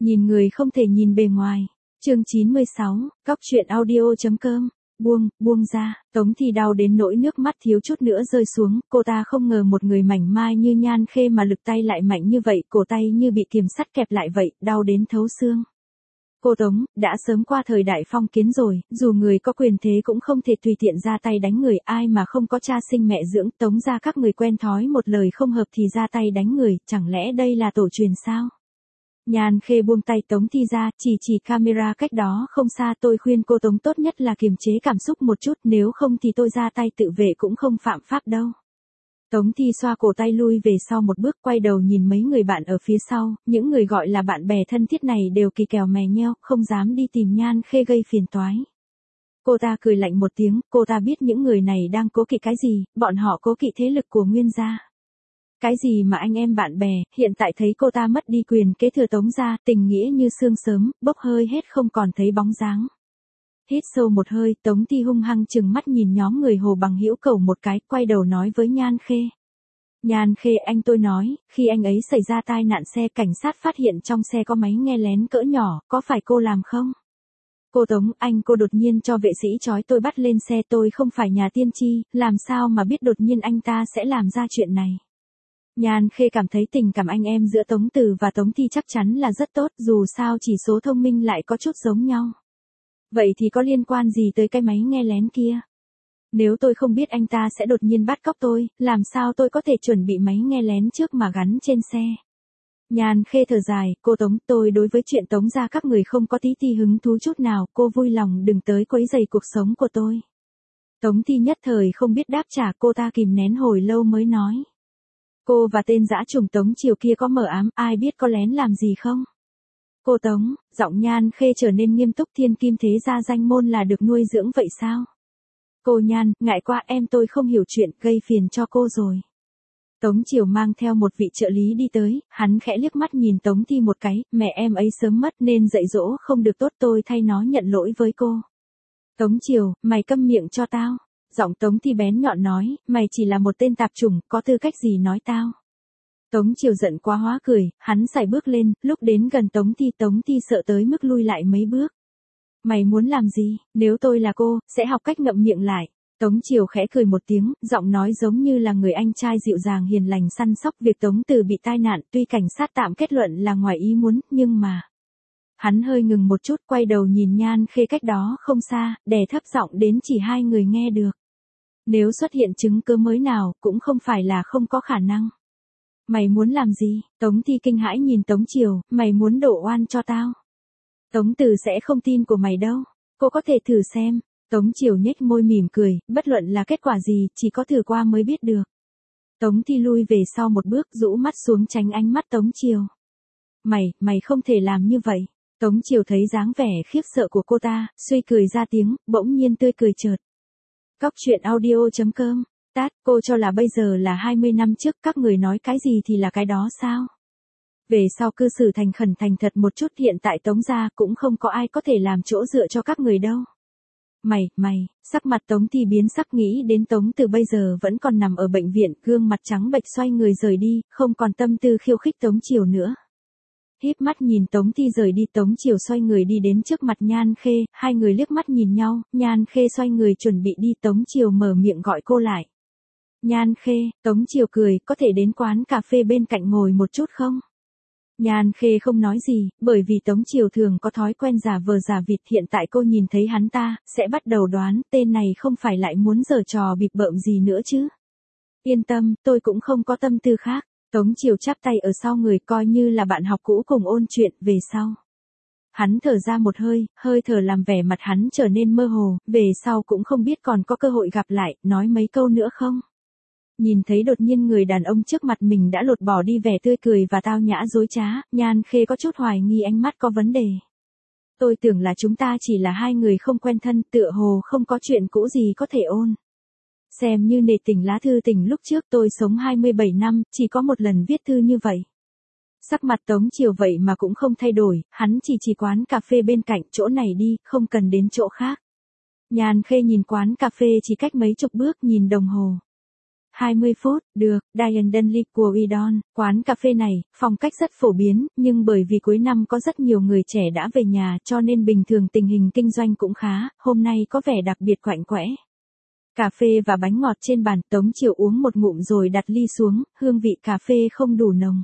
Nhìn người không thể nhìn bề ngoài. Chương 96, Cóc truyện audio.com. Buông ra, Tống Thi đau đến nỗi nước mắt thiếu chút nữa rơi xuống, cô ta không ngờ một người mảnh mai như Nhan Khê mà lực tay lại mạnh như vậy, cổ tay như bị kiềm sắt kẹp lại vậy, đau đến thấu xương. Cô Tống, đã sớm qua thời đại phong kiến rồi, dù người có quyền thế cũng không thể tùy tiện ra tay đánh người, ai mà không có cha sinh mẹ dưỡng, Tống ra các người quen thói một lời không hợp thì ra tay đánh người, chẳng lẽ đây là tổ truyền sao? Nhan Khê buông tay Tống Thi ra, chỉ camera cách đó không xa, tôi khuyên cô Tống tốt nhất là kiềm chế cảm xúc một chút, nếu không thì tôi ra tay tự vệ cũng không phạm pháp đâu. Tống Thi xoa cổ tay lui về sau một bước, quay đầu nhìn mấy người bạn ở phía sau, những người gọi là bạn bè thân thiết này đều kỳ kèo mè nheo, không dám đi tìm Nhan Khê gây phiền toái. Cô ta cười lạnh một tiếng, cô ta biết những người này đang cố kỵ cái gì, bọn họ cố kỵ thế lực của Nguyên gia. Cái gì mà anh em bạn bè, hiện tại thấy cô ta mất đi quyền kế thừa Tống gia, tình nghĩa như sương sớm, bốc hơi hết không còn thấy bóng dáng. Hít sâu một hơi, Tống Thi hung hăng chừng mắt nhìn nhóm người Hồ Bằng Hữu Cầu một cái, quay đầu nói với Nhan Khê. Nhan Khê, anh tôi nói, khi anh ấy xảy ra tai nạn xe, cảnh sát phát hiện trong xe có máy nghe lén cỡ nhỏ, có phải cô làm không? Cô Tống, cô đột nhiên cho vệ sĩ trói tôi bắt lên xe, tôi không phải nhà tiên tri, làm sao mà biết đột nhiên anh ta sẽ làm ra chuyện này. Nhan Khê cảm thấy tình cảm anh em giữa Tống Từ và Tống Thi chắc chắn là rất tốt, dù sao chỉ số thông minh lại có chút giống nhau. Vậy thì có liên quan gì tới cái máy nghe lén kia? Nếu tôi không biết anh ta sẽ đột nhiên bắt cóc tôi, làm sao tôi có thể chuẩn bị máy nghe lén trước mà gắn trên xe? Nhan Khê thở dài, cô Tống, tôi đối với chuyện Tống gia các người không có tí ti hứng thú chút nào, cô vui lòng đừng tới quấy rầy cuộc sống của tôi. Tống Thi nhất thời không biết đáp trả, cô ta kìm nén hồi lâu mới nói. Cô và tên dã trùng Tống Triều kia có mờ ám, ai biết có lén làm gì không? Cô Tống, giọng Nhan Khê trở nên nghiêm túc, thiên kim thế gia danh môn là được nuôi dưỡng vậy sao? Cô Nhan, ngại quá em tôi không hiểu chuyện, gây phiền cho cô rồi. Tống Triều mang theo một vị trợ lý đi tới, hắn khẽ liếc mắt nhìn Tống Thi một cái, mẹ em ấy sớm mất nên dạy dỗ không được tốt, tôi thay nó nhận lỗi với cô. Tống Triều, mày câm miệng cho tao. Giọng Tống Thi bén nhọn nói, mày chỉ là một tên tạp chủng, có tư cách gì nói tao. Tống Triều giận quá hóa cười, hắn sải bước lên, lúc đến gần Tống Thi sợ tới mức lui lại mấy bước. Mày muốn làm gì, nếu tôi là cô, sẽ học cách ngậm miệng lại. Tống Triều khẽ cười một tiếng, giọng nói giống như là người anh trai dịu dàng hiền lành săn sóc. Việc Tống Từ bị tai nạn, tuy cảnh sát tạm kết luận là ngoài ý muốn, nhưng mà... Hắn hơi ngừng một chút, quay đầu nhìn Nhan Khê cách đó không xa, đè thấp giọng đến chỉ hai người nghe được. Nếu xuất hiện chứng cứ mới nào, cũng không phải là không có khả năng. Mày muốn làm gì? Tống Thi kinh hãi nhìn Tống Triều, mày muốn đổ oan cho tao. Tống Từ sẽ không tin của mày đâu. Cô có thể thử xem. Tống Triều nhếch môi mỉm cười, bất luận là kết quả gì, chỉ có thử qua mới biết được. Tống Thi lui về sau một bước, rũ mắt xuống tránh ánh mắt Tống Triều. Mày không thể làm như vậy. Tống Triều thấy dáng vẻ khiếp sợ của cô ta, suy cười ra tiếng, bỗng nhiên tươi cười chợt. Cóc truyện audio.com. Cô cho là bây giờ là 20 năm trước, các người nói cái gì thì là cái đó sao? Về sau cư xử thành khẩn thành thật một chút, hiện tại Tống gia cũng không có ai có thể làm chỗ dựa cho các người đâu. Mày, sắc mặt Tống Thi biến sắc, nghĩ đến Tống Từ bây giờ vẫn còn nằm ở bệnh viện, gương mặt trắng bệch xoay người rời đi, không còn tâm tư khiêu khích Tống Triều nữa. Híp mắt nhìn Tống Thi rời đi, Tống Triều xoay người đi đến trước mặt Nhan Khê, hai người liếc mắt nhìn nhau, Nhan Khê xoay người chuẩn bị đi, Tống Triều mở miệng gọi cô lại. Nhan Khê, Tống Triều cười, có thể đến quán cà phê bên cạnh ngồi một chút không? Nhan Khê không nói gì, bởi vì Tống Triều thường có thói quen giả vờ giả vịt, hiện tại cô nhìn thấy hắn ta, sẽ bắt đầu đoán, tên này không phải lại muốn giở trò bịp bợm gì nữa chứ. Yên tâm, tôi cũng không có tâm tư khác. Tống Triều chắp tay ở sau người, coi như là bạn học cũ cùng ôn chuyện, về sau. Hắn thở ra một hơi, hơi thở làm vẻ mặt hắn trở nên mơ hồ, về sau cũng không biết còn có cơ hội gặp lại, nói mấy câu nữa không? Nhìn thấy đột nhiên người đàn ông trước mặt mình đã lột bỏ đi vẻ tươi cười và tao nhã dối trá, Nhan Khê có chút hoài nghi ánh mắt có vấn đề. Tôi tưởng là chúng ta chỉ là hai người không quen thân, tựa hồ không có chuyện cũ gì có thể ôn. Xem như nể tình lá thư tình lúc trước, tôi sống 27 năm, chỉ có một lần viết thư như vậy. Sắc mặt Tống Triều vậy mà cũng không thay đổi, hắn chỉ quán cà phê bên cạnh, chỗ này đi, không cần đến chỗ khác. Nhan Khê nhìn quán cà phê chỉ cách mấy chục bước, nhìn đồng hồ. 20 phút, được, Diane Dunley của Udon, quán cà phê này, phong cách rất phổ biến, nhưng bởi vì cuối năm có rất nhiều người trẻ đã về nhà cho nên bình thường tình hình kinh doanh cũng khá, hôm nay có vẻ đặc biệt quạnh quẽ. Cà phê và bánh ngọt trên bàn, Tống Chiều uống một ngụm rồi đặt ly xuống, hương vị cà phê không đủ nồng.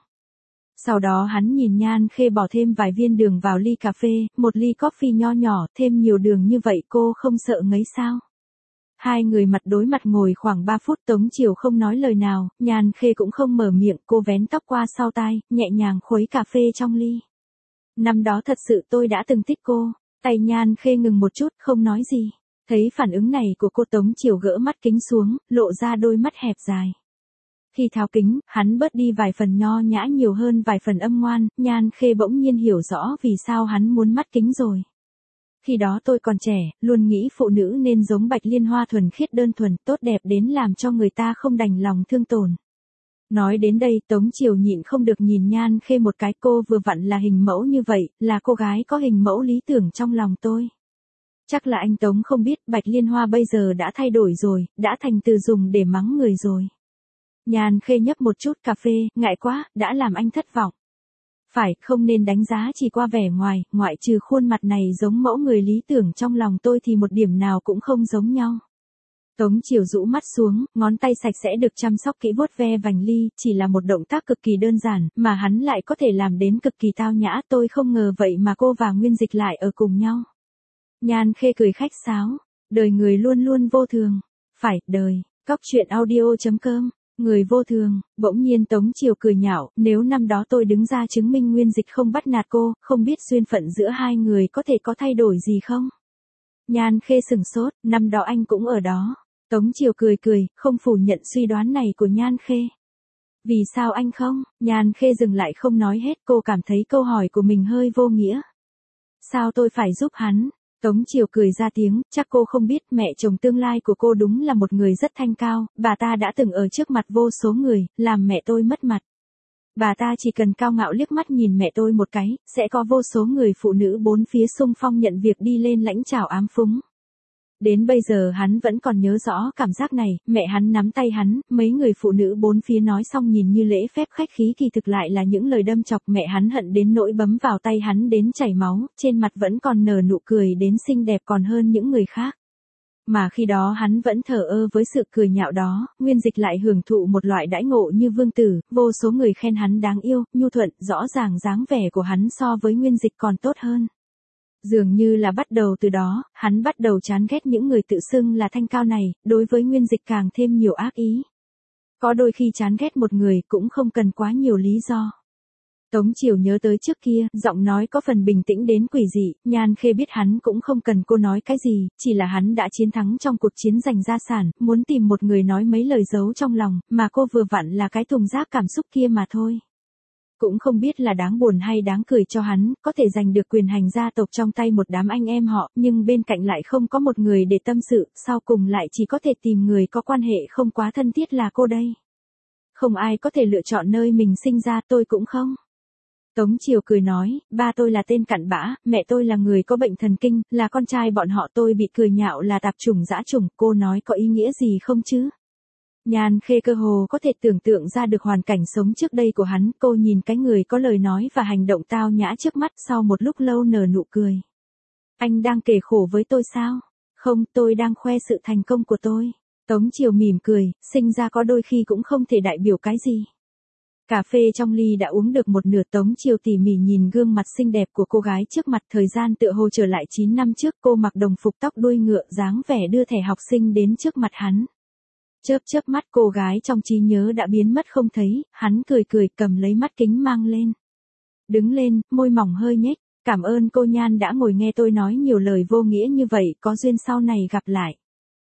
Sau đó hắn nhìn Nhan Khê bỏ thêm vài viên đường vào ly cà phê, một ly coffee nho nhỏ, thêm nhiều đường như vậy cô không sợ ngấy sao? Hai người mặt đối mặt ngồi khoảng 3 phút, Tống Chiều không nói lời nào, Nhan Khê cũng không mở miệng, cô vén tóc qua sau tai, nhẹ nhàng khuấy cà phê trong ly. Năm đó thật sự tôi đã từng thích cô, tay Nhan Khê ngừng một chút, không nói gì. Thấy phản ứng này của cô, Tống Chiều gỡ mắt kính xuống, lộ ra đôi mắt hẹp dài. Khi tháo kính, hắn bớt đi vài phần nho nhã nhiều hơn vài phần âm ngoan, Nhan Khê bỗng nhiên hiểu rõ vì sao hắn muốn mắt kính rồi. Khi đó tôi còn trẻ, luôn nghĩ phụ nữ nên giống bạch liên hoa thuần khiết đơn thuần, tốt đẹp đến làm cho người ta không đành lòng thương tổn. Nói đến đây, Tống Chiều nhịn không được nhìn Nhan Khê một cái, cô vừa vặn là hình mẫu như vậy, là cô gái có hình mẫu lý tưởng trong lòng tôi. Chắc là anh Tống không biết, bạch liên hoa bây giờ đã thay đổi rồi, đã thành từ dùng để mắng người rồi. Nhan Khê nhấp một chút cà phê, ngại quá, đã làm anh thất vọng. Phải, không nên đánh giá chỉ qua vẻ ngoài, ngoại trừ khuôn mặt này giống mẫu người lý tưởng trong lòng tôi thì một điểm nào cũng không giống nhau. Tống Chiều rũ mắt xuống, ngón tay sạch sẽ được chăm sóc kỹ vuốt ve vành ly, chỉ là một động tác cực kỳ đơn giản, mà hắn lại có thể làm đến cực kỳ tao nhã, tôi không ngờ vậy mà cô và Nguyên Dịch lại ở cùng nhau. Nhan Khê cười khách sáo, đời người luôn luôn vô thường. Phải, đời, Cóc truyện audio.com. Người vô thường, bỗng nhiên Tống Chiều cười nhạo, nếu năm đó tôi đứng ra chứng minh Nguyên Dịch không bắt nạt cô, không biết duyên phận giữa hai người có thể có thay đổi gì không? Nhan Khê sừng sốt, năm đó anh cũng ở đó. Tống Chiều cười cười, không phủ nhận suy đoán này của Nhan Khê. Vì sao anh không? Nhan Khê dừng lại không nói hết, cô cảm thấy câu hỏi của mình hơi vô nghĩa. Sao tôi phải giúp hắn? Tống Chiều cười ra tiếng, chắc cô không biết mẹ chồng tương lai của cô đúng là một người rất thanh cao, bà ta đã từng ở trước mặt vô số người, làm mẹ tôi mất mặt. Bà ta chỉ cần cao ngạo liếc mắt nhìn mẹ tôi một cái, sẽ có vô số người phụ nữ bốn phía xung phong nhận việc đi lên lãnh chào ám phúng. Đến bây giờ hắn vẫn còn nhớ rõ cảm giác này, mẹ hắn nắm tay hắn, mấy người phụ nữ bốn phía nói xong nhìn như lễ phép khách khí kỳ thực lại là những lời đâm chọc, mẹ hắn hận đến nỗi bấm vào tay hắn đến chảy máu, trên mặt vẫn còn nở nụ cười đến xinh đẹp còn hơn những người khác. Mà khi đó hắn vẫn thờ ơ với sự cười nhạo đó, Nguyên Dịch lại hưởng thụ một loại đãi ngộ như vương tử, vô số người khen hắn đáng yêu, nhu thuận, rõ ràng dáng vẻ của hắn so với Nguyên Dịch còn tốt hơn. Dường như là bắt đầu từ đó, hắn bắt đầu chán ghét những người tự xưng là thanh cao này, đối với Nguyên Dịch càng thêm nhiều ác ý. Có đôi khi chán ghét một người cũng không cần quá nhiều lý do. Tống Chiều nhớ tới trước kia, giọng nói có phần bình tĩnh đến quỷ dị, Nhan Khê biết hắn cũng không cần cô nói cái gì, chỉ là hắn đã chiến thắng trong cuộc chiến giành gia sản, muốn tìm một người nói mấy lời giấu trong lòng, mà cô vừa vặn là cái thùng rác cảm xúc kia mà thôi. Cũng không biết là đáng buồn hay đáng cười cho hắn, có thể giành được quyền hành gia tộc trong tay một đám anh em họ, nhưng bên cạnh lại không có một người để tâm sự, sau cùng lại chỉ có thể tìm người có quan hệ không quá thân thiết là cô đây. Không ai có thể lựa chọn nơi mình sinh ra, tôi cũng không. Tống Chiều cười nói, ba tôi là tên cặn bã, mẹ tôi là người có bệnh thần kinh, là con trai bọn họ, tôi bị cười nhạo là tạp chủng dã chủng, cô nói có ý nghĩa gì không chứ? Nhan Khê cơ hồ có thể tưởng tượng ra được hoàn cảnh sống trước đây của hắn, cô nhìn cái người có lời nói và hành động tao nhã trước mắt, sau một lúc lâu nở nụ cười. Anh đang kể khổ với tôi sao? Không, tôi đang khoe sự thành công của tôi. Tống Chiều mỉm cười, sinh ra có đôi khi cũng không thể đại biểu cái gì. Cà phê trong ly đã uống được một nửa, Tống Chiều tỉ mỉ nhìn gương mặt xinh đẹp của cô gái trước mặt, thời gian tựa hồ trở lại 9 năm trước, cô mặc đồng phục tóc đuôi ngựa, dáng vẻ đưa thẻ học sinh đến trước mặt hắn. Chớp chớp mắt, cô gái trong trí nhớ đã biến mất không thấy, hắn cười cười cầm lấy mắt kính mang lên. Đứng lên, môi mỏng hơi nhếch, cảm ơn cô Nhan đã ngồi nghe tôi nói nhiều lời vô nghĩa như vậy, có duyên sau này gặp lại.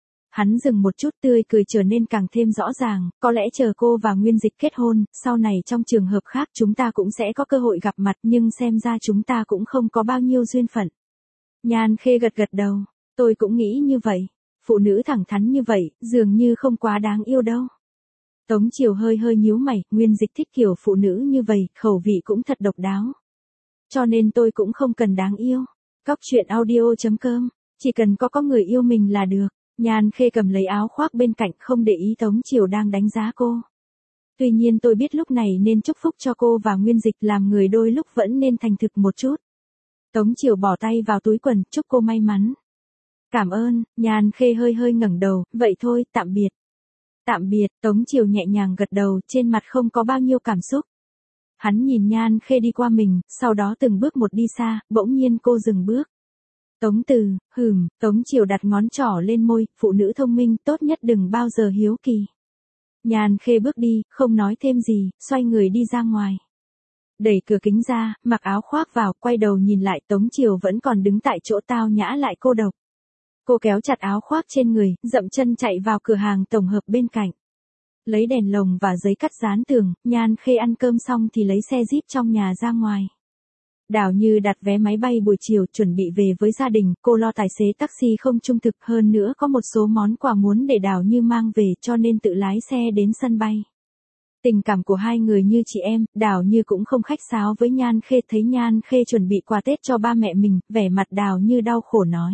Hắn dừng một chút, tươi cười trở nên càng thêm rõ ràng, có lẽ chờ cô và Nguyên Dịch kết hôn, sau này trong trường hợp khác chúng ta cũng sẽ có cơ hội gặp mặt, nhưng xem ra chúng ta cũng không có bao nhiêu duyên phận. Nhan Khê gật gật đầu, tôi cũng nghĩ như vậy. Phụ nữ thẳng thắn như vậy, dường như không quá đáng yêu đâu. Tống Chiều hơi hơi nhíu mày, Nguyên Dịch thích kiểu phụ nữ như vậy, khẩu vị cũng thật độc đáo. Cho nên tôi cũng không cần đáng yêu. Cóc truyện audio.com, chỉ cần có người yêu mình là được. Nhan Khê cầm lấy áo khoác bên cạnh không để ý Tống Chiều đang đánh giá cô. Tuy nhiên tôi biết lúc này nên chúc phúc cho cô và Nguyên Dịch, làm người đôi lúc vẫn nên thành thực một chút. Tống Chiều bỏ tay vào túi quần, chúc cô may mắn. Cảm ơn, Nhan Khê hơi hơi ngẩng đầu, vậy thôi, tạm biệt. Tạm biệt, Tống Chiều nhẹ nhàng gật đầu, trên mặt không có bao nhiêu cảm xúc. Hắn nhìn Nhan Khê đi qua mình, sau đó từng bước một đi xa, bỗng nhiên cô dừng bước. Tống Từ, Tống Chiều đặt ngón trỏ lên môi, phụ nữ thông minh tốt nhất đừng bao giờ hiếu kỳ. Nhan Khê bước đi, không nói thêm gì, xoay người đi ra ngoài. Đẩy cửa kính ra, mặc áo khoác vào, quay đầu nhìn lại Tống Chiều vẫn còn đứng tại chỗ tao nhã lại cô độc. Cô kéo chặt áo khoác trên người, dậm chân chạy vào cửa hàng tổng hợp bên cạnh. Lấy đèn lồng và giấy cắt dán tường, Nhan Khê ăn cơm xong thì lấy xe Jeep trong nhà ra ngoài. Đào Như đặt vé máy bay buổi chiều chuẩn bị về với gia đình, cô lo tài xế taxi không trung thực, hơn nữa có một số món quà muốn để Đào Như mang về cho nên tự lái xe đến sân bay. Tình cảm của hai người như chị em, Đào Như cũng không khách sáo với Nhan Khê, thấy Nhan Khê chuẩn bị quà Tết cho ba mẹ mình, vẻ mặt Đào Như đau khổ nói.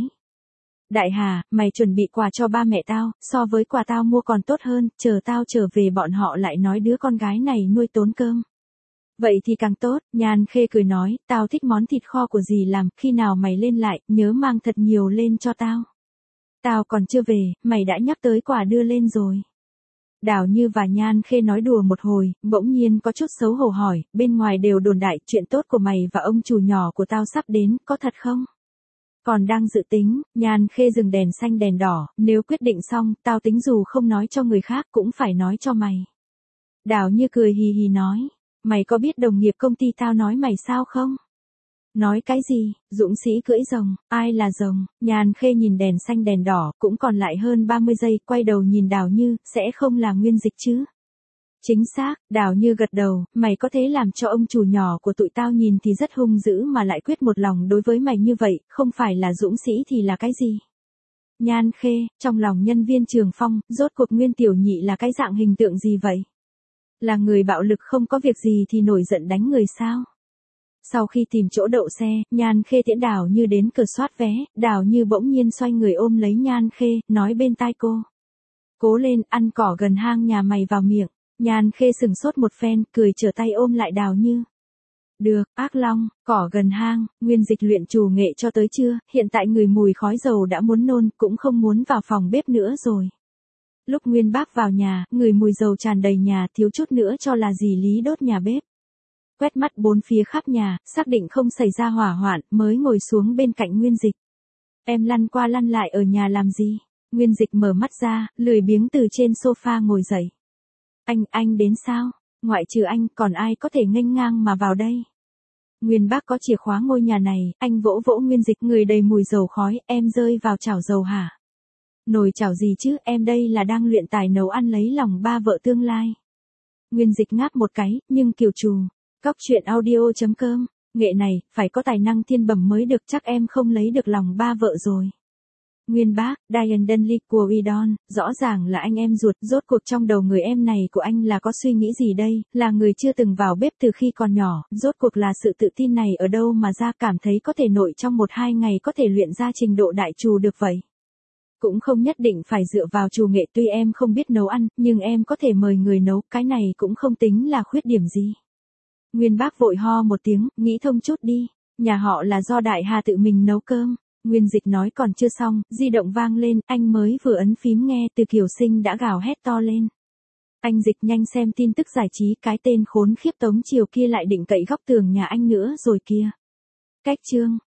Đại Hà, mày chuẩn bị quà cho ba mẹ tao, so với quà tao mua còn tốt hơn, chờ tao trở về bọn họ lại nói đứa con gái này nuôi tốn cơm. Vậy thì càng tốt, Nhan Khê cười nói, tao thích món thịt kho của dì làm, khi nào mày lên lại, nhớ mang thật nhiều lên cho tao. Tao còn chưa về, mày đã nhắc tới quà đưa lên rồi. Đào Như và Nhan Khê nói đùa một hồi, bỗng nhiên có chút xấu hổ hỏi, bên ngoài đều đồn đại chuyện tốt của mày và ông chủ nhỏ của tao sắp đến, có thật không? Còn đang dự tính, Nhan Khê dừng đèn xanh đèn đỏ, nếu quyết định xong, tao tính dù không nói cho người khác cũng phải nói cho mày. Đào Như cười hì hì nói, mày có biết đồng nghiệp công ty tao nói mày sao không? Nói cái gì, dũng sĩ cưỡi rồng, ai là rồng? Nhan Khê nhìn đèn xanh đèn đỏ, cũng còn lại hơn 30 giây, quay đầu nhìn Đào Như, sẽ không là Nguyên Dịch chứ? Chính xác, Đào Như gật đầu, mày có thể làm cho ông chủ nhỏ của tụi tao nhìn thì rất hung dữ mà lại quyết một lòng đối với mày như vậy, không phải là dũng sĩ thì là cái gì? Nhan Khê, trong lòng nhân viên Trường Phong, rốt cuộc Nguyên Tiểu Nhị là cái dạng hình tượng gì vậy? Là người bạo lực không có việc gì thì nổi giận đánh người sao? Sau khi tìm chỗ đậu xe, Nhan Khê tiễn Đào Như đến cửa soát vé, Đào Như bỗng nhiên xoay người ôm lấy Nhan Khê, nói bên tai cô. Cố lên, ăn cỏ gần hang nhà mày vào miệng. Nhan Khê sừng sốt một phen, cười trở tay ôm lại Đào Như. Được, ác long, cỏ gần hang, Nguyên Dịch luyện trù nghệ cho tới chưa, hiện tại người mùi khói dầu đã muốn nôn, cũng không muốn vào phòng bếp nữa rồi. Lúc Nguyên Bác vào nhà, người mùi dầu tràn đầy nhà, thiếu chút nữa cho là dì Lý đốt nhà bếp. Quét mắt bốn phía khắp nhà, xác định không xảy ra hỏa hoạn, mới ngồi xuống bên cạnh Nguyên Dịch. Em lăn qua lăn lại ở nhà làm gì? Nguyên Dịch mở mắt ra, lười biếng từ trên sofa ngồi dậy. Anh đến sao? Ngoại trừ anh, còn ai có thể nghênh ngang mà vào đây? Nguyên Bác có chìa khóa ngôi nhà này, anh vỗ vỗ Nguyên Dịch, người đầy mùi dầu khói, em rơi vào chảo dầu hả? Nồi chảo gì chứ, em đây là đang luyện tài nấu ăn lấy lòng ba vợ tương lai. Nguyên Dịch ngáp một cái, nhưng kiều trù. Cóc truyện audio.com, nghệ này, phải có tài năng thiên bẩm mới được, chắc em không lấy được lòng ba vợ rồi. Nguyên Bác, Diane Denley của Udon, rõ ràng là anh em ruột, rốt cuộc trong đầu người em này của anh là có suy nghĩ gì đây, là người chưa từng vào bếp từ khi còn nhỏ, rốt cuộc là sự tự tin này ở đâu mà ra, cảm thấy có thể nội trong 1-2 ngày có thể luyện ra trình độ đại trù được vậy. Cũng không nhất định phải dựa vào trù nghệ, tuy em không biết nấu ăn, nhưng em có thể mời người nấu, cái này cũng không tính là khuyết điểm gì. Nguyên Bác vội ho một tiếng, nghĩ thông chút đi, nhà họ là do Đại Hà tự mình nấu cơm. Nguyên Dịch nói còn chưa xong, di động vang lên, anh mới vừa ấn phím nghe, Từ Kiều Sinh đã gào hét to lên. Anh Dịch nhanh xem tin tức giải trí, cái tên khốn khiếp Tống Chiều kia lại định cậy góc tường nhà anh nữa rồi kìa. Cách chương.